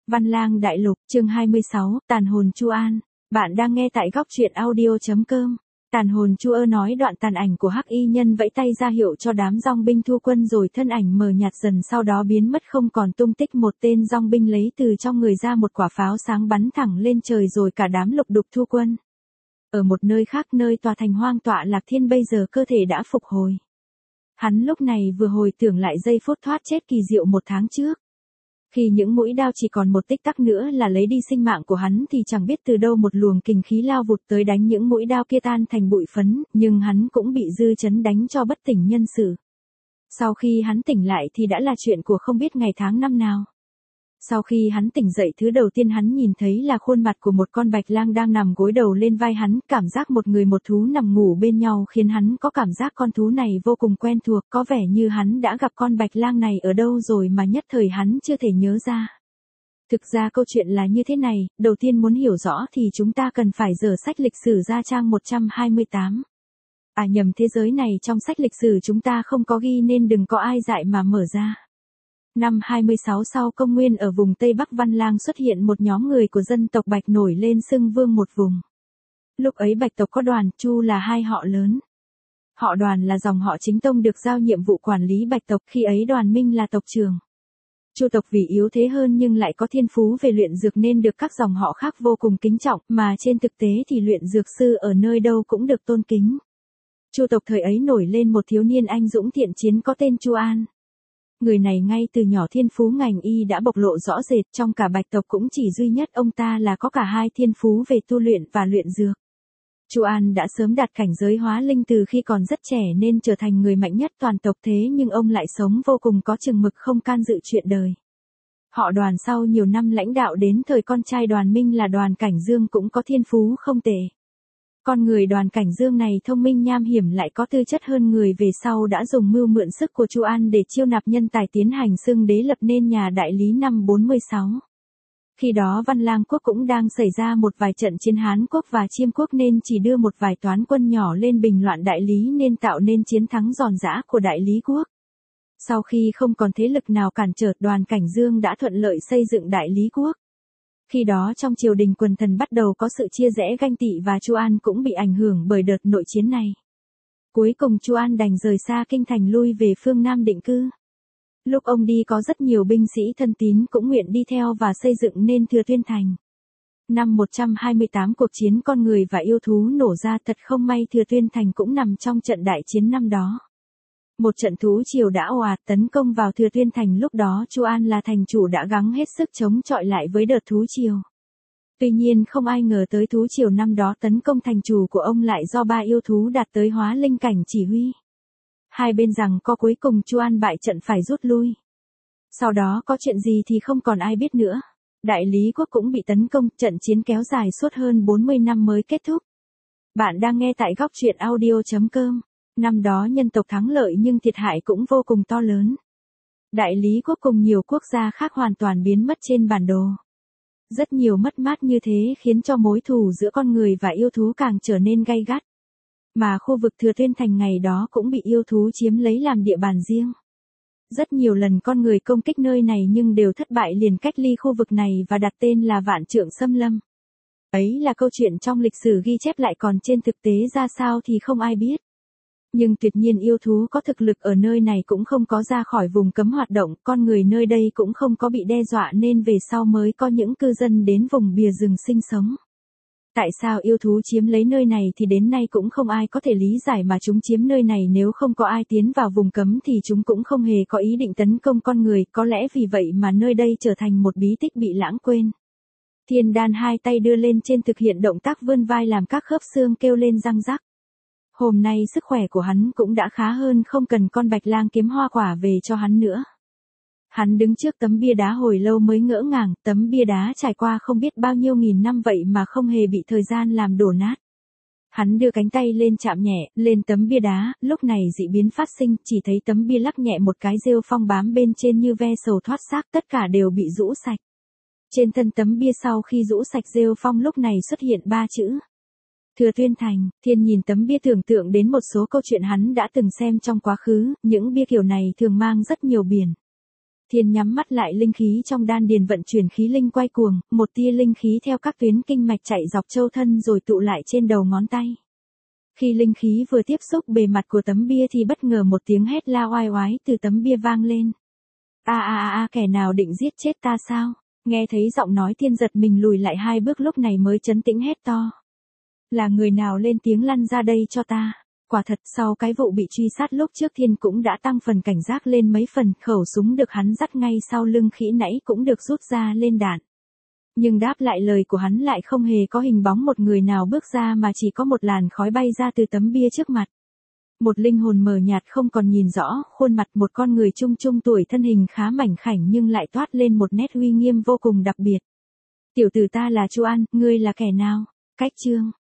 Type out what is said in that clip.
Văn Lang Đại Lục, chương 26, Tàn hồn Chu An. Bạn đang nghe tại góc truyện audio.com. Tàn hồn Chu Ơ nói đoạn tàn ảnh của Hắc Y Nhân vẫy tay ra hiệu cho đám dòng binh thu quân rồi thân ảnh mờ nhạt dần sau đó biến mất không còn tung tích. Một tên dòng binh lấy từ trong người ra một quả pháo sáng bắn thẳng lên trời rồi cả đám lục đục thu quân. Ở một nơi khác, nơi tòa thành hoang tọa Lạc Thiên bây giờ cơ thể đã phục hồi. Hắn lúc này vừa hồi tưởng lại giây phút thoát chết kỳ diệu một tháng trước. Khi những mũi đao chỉ còn một tích tắc nữa là lấy đi sinh mạng của hắn thì chẳng biết từ đâu một luồng kình khí lao vụt tới đánh những mũi đao kia tan thành bụi phấn, nhưng hắn cũng bị dư chấn đánh cho bất tỉnh nhân sự. Sau khi hắn tỉnh lại thì đã là chuyện của không biết ngày tháng năm nào. Sau khi hắn tỉnh dậy, thứ đầu tiên hắn nhìn thấy là khuôn mặt của một con bạch lang đang nằm gối đầu lên vai hắn. Cảm giác một người một thú nằm ngủ bên nhau khiến hắn có cảm giác con thú này vô cùng quen thuộc, có vẻ như hắn đã gặp con bạch lang này ở đâu rồi mà nhất thời hắn chưa thể nhớ ra. Thực ra câu chuyện là như thế này, đầu tiên muốn hiểu rõ thì chúng ta cần phải dở sách lịch sử ra trang 128. Nhầm, thế giới này trong sách lịch sử chúng ta không có ghi nên đừng có ai dại mà mở ra. Năm 26 sau công nguyên, ở vùng Tây Bắc Văn Lang xuất hiện một nhóm người của dân tộc Bạch nổi lên xưng vương một vùng. Lúc ấy Bạch tộc có Đoàn, Chu là hai họ lớn. Họ Đoàn là dòng họ chính tông được giao nhiệm vụ quản lý Bạch tộc, khi ấy Đoàn Minh là tộc trưởng. Chu tộc vì yếu thế hơn nhưng lại có thiên phú về luyện dược nên được các dòng họ khác vô cùng kính trọng, mà trên thực tế thì luyện dược sư ở nơi đâu cũng được tôn kính. Chu tộc thời ấy nổi lên một thiếu niên anh dũng thiện chiến có tên Chu An. Người này ngay từ nhỏ thiên phú ngành y đã bộc lộ rõ rệt, trong cả Bạch tộc cũng chỉ duy nhất ông ta là có cả hai thiên phú về tu luyện và luyện dược. Chu An đã sớm đạt cảnh giới hóa linh từ khi còn rất trẻ nên trở thành người mạnh nhất toàn tộc, thế nhưng ông lại sống vô cùng có chừng mực, không can dự chuyện đời. Họ Đoàn sau nhiều năm lãnh đạo đến thời con trai Đoàn Minh là Đoàn Cảnh Dương cũng có thiên phú không tệ. Con người Đoàn Cảnh Dương này thông minh nham hiểm lại có tư chất hơn người, về sau đã dùng mưu mượn sức của Chu An để chiêu nạp nhân tài tiến hành xưng đế, lập nên nhà Đại Lý năm 46. Khi đó Văn Lang quốc cũng đang xảy ra một vài trận chiến Hán quốc và Chiêm quốc nên chỉ đưa một vài toán quân nhỏ lên bình loạn Đại Lý nên tạo nên chiến thắng giòn giã của Đại Lý quốc. Sau khi không còn thế lực nào cản trở, Đoàn Cảnh Dương đã thuận lợi xây dựng Đại Lý quốc. Khi đó trong triều đình quần thần bắt đầu có sự chia rẽ ganh tị và Chu An cũng bị ảnh hưởng bởi đợt nội chiến này. Cuối cùng Chu An đành rời xa kinh thành lui về phương Nam định cư. Lúc ông đi có rất nhiều binh sĩ thân tín cũng nguyện đi theo và xây dựng nên Thừa Tuyên Thành. Năm 128 cuộc chiến con người và yêu thú nổ ra, thật không may Thừa Tuyên Thành cũng nằm trong trận đại chiến năm đó. Một trận thú triều đã ồ ạt tấn công vào Thừa Tuyên Thành, lúc đó Chu An là thành chủ đã gắng hết sức chống chọi lại với đợt thú triều. Tuy nhiên không ai ngờ tới thú triều năm đó tấn công thành chủ của ông lại do ba yêu thú đạt tới hóa linh cảnh chỉ huy. Hai bên rằng co, cuối cùng Chu An bại trận phải rút lui. Sau đó có chuyện gì thì không còn ai biết nữa. Đại Lý quốc cũng bị tấn công, trận chiến kéo dài suốt hơn 40 năm mới kết thúc. Bạn đang nghe tại góc truyện audio.com. Năm đó nhân tộc thắng lợi nhưng thiệt hại cũng vô cùng to lớn. Đại Lý quốc cùng nhiều quốc gia khác hoàn toàn biến mất trên bản đồ. Rất nhiều mất mát như thế khiến cho mối thù giữa con người và yêu thú càng trở nên gay gắt. Mà khu vực Thừa Tuyên Thành ngày đó cũng bị yêu thú chiếm lấy làm địa bàn riêng. Rất nhiều lần con người công kích nơi này nhưng đều thất bại, liền cách ly khu vực này và đặt tên là Vạn Trượng Xâm Lâm. Ấy là câu chuyện trong lịch sử ghi chép lại, còn trên thực tế ra sao thì không ai biết. Nhưng tuyệt nhiên yêu thú có thực lực ở nơi này cũng không có ra khỏi vùng cấm hoạt động, con người nơi đây cũng không có bị đe dọa nên về sau mới có những cư dân đến vùng bìa rừng sinh sống. Tại sao yêu thú chiếm lấy nơi này thì đến nay cũng không ai có thể lý giải, mà chúng chiếm nơi này nếu không có ai tiến vào vùng cấm thì chúng cũng không hề có ý định tấn công con người, có lẽ vì vậy mà nơi đây trở thành một bí tích bị lãng quên. Thiên Đan hai tay đưa lên trên thực hiện động tác vươn vai làm các khớp xương kêu lên răng rắc. Hôm nay sức khỏe của hắn cũng đã khá hơn, không cần con bạch lang kiếm hoa quả về cho hắn nữa. Hắn đứng trước tấm bia đá hồi lâu mới ngỡ ngàng, tấm bia đá trải qua không biết bao nhiêu nghìn năm vậy mà không hề bị thời gian làm đổ nát. Hắn đưa cánh tay lên chạm nhẹ, lên tấm bia đá, lúc này dị biến phát sinh, chỉ thấy tấm bia lắc nhẹ một cái, rêu phong bám bên trên như ve sầu thoát xác, tất cả đều bị rũ sạch. Trên thân tấm bia sau khi rũ sạch rêu phong lúc này xuất hiện 3 chữ. Thừa Tuyên Thành. Thiên nhìn tấm bia tưởng tượng đến một số câu chuyện hắn đã từng xem trong quá khứ, những bia kiểu này thường mang rất nhiều biển. Thiên nhắm mắt lại, linh khí trong đan điền vận chuyển, khí linh quay cuồng, một tia linh khí theo các tuyến kinh mạch chạy dọc châu thân rồi tụ lại trên đầu ngón tay. Khi linh khí vừa tiếp xúc bề mặt của tấm bia thì bất ngờ một tiếng hét la oai oái từ tấm bia vang lên. Kẻ nào định giết chết ta sao? Nghe thấy giọng nói, Thiên giật mình lùi lại 2 bước, lúc này mới trấn tĩnh hét to. Là người nào lên tiếng, lăn ra đây cho ta. Quả thật sau cái vụ bị truy sát lúc trước, Thiên cũng đã tăng phần cảnh giác lên mấy phần, khẩu súng được hắn dắt ngay sau lưng khỉ nãy cũng được rút ra lên đạn. Nhưng đáp lại lời của hắn lại không hề có hình bóng một người nào bước ra, mà chỉ có một làn khói bay ra từ tấm bia trước mặt. Một linh hồn mờ nhạt không còn nhìn rõ khuôn mặt, một con người trung trung tuổi, thân hình khá mảnh khảnh nhưng lại toát lên một nét uy nghiêm vô cùng đặc biệt. Tiểu tử, ta là Chu An, ngươi là kẻ nào? Cách chương